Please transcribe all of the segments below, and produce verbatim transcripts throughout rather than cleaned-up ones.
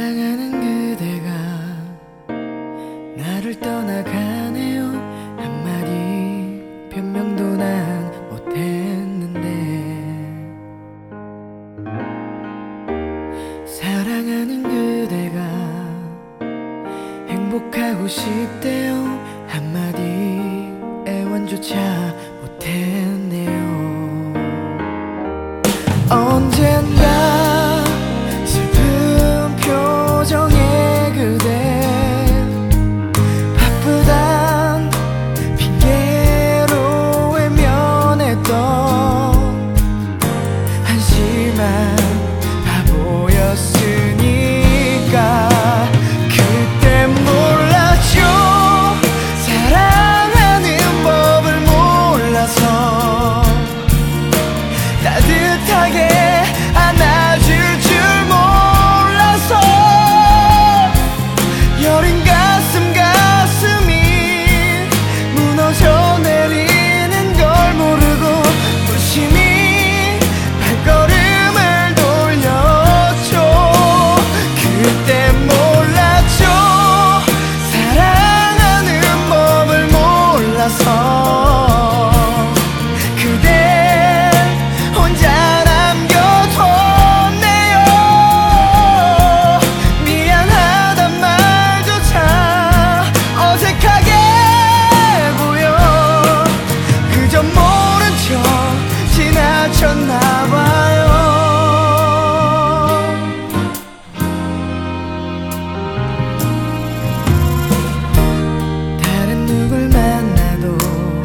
사랑하는 그대가 나를 떠나가네요. 한마디 변명도 난 못했는데 사랑하는 그대가 행복하고 싶대요. 한마디 애원조차 못했네요. 언젠가 슬픈 표정의 그대 바쁘단 핑계로 외면했던 한심한 바보였으니까 그때 몰랐죠. 사랑하는 법을 몰라서 따뜻하게 안아줄 줄 몰라서 여린 가슴 가슴이 무너져 내리는 걸 모르고 무심히 발걸음을 돌렸죠. 그때 몰랐죠. 사랑하는 법을 몰라서 그대 혼자 남겨뒀네요. 미안하단 말조차 어색하게 보여 그저 모른 척 지나쳤나봐요. 다른 누굴 만나도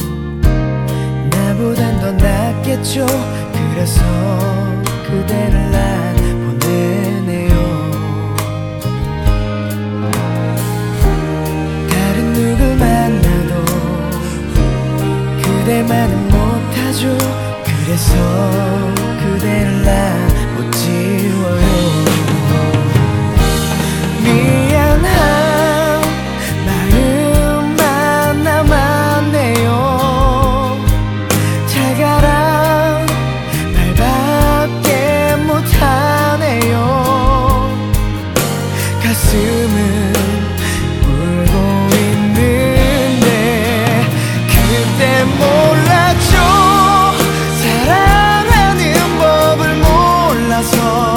나보단 더 낫겠죠. 그래서 그대를 난 보내네요. 다른 누굴 만나도 그대만은 못하죠. 그래서 그대를 난 못 지워요. 미안한 마음만 남았네요. 자가랑 말밖에 못하네요. 가슴은 울고 있는데 그때 몰랐죠. 사랑하는 법을 몰라서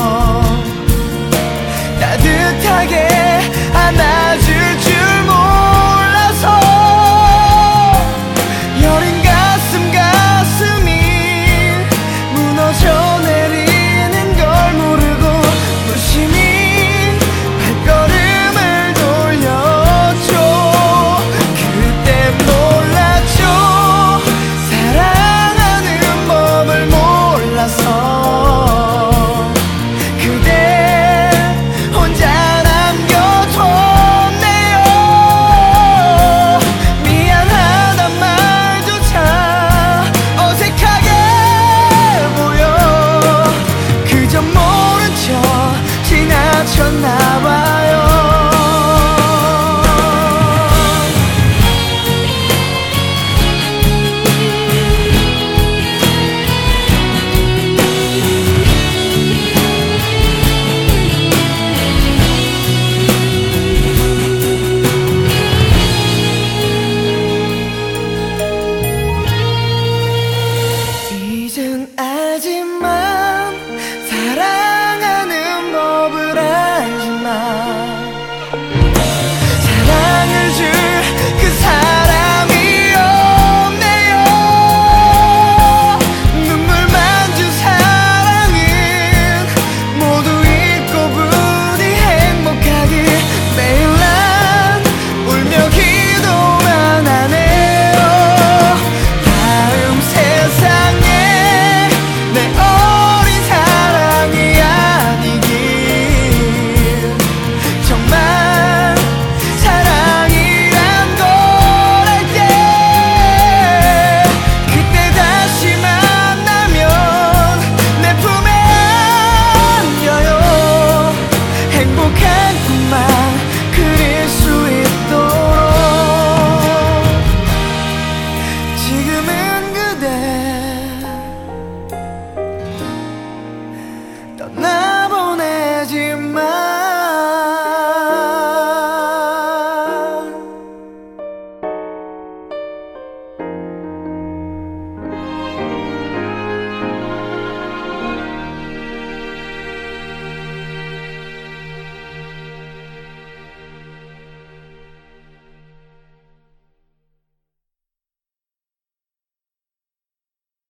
따뜻하게 안아줄 줄 몰라서 여린 가슴 가슴이 무너져 내리는 걸 모르고 무심히 발걸음을 돌렸죠. 그때 몰랐죠. 사랑하는 법을 몰라서 그대 혼자 남겨뒀네요. 미안하단 말조차 어색하게 보여 그저 모른 척 지나쳤나봐.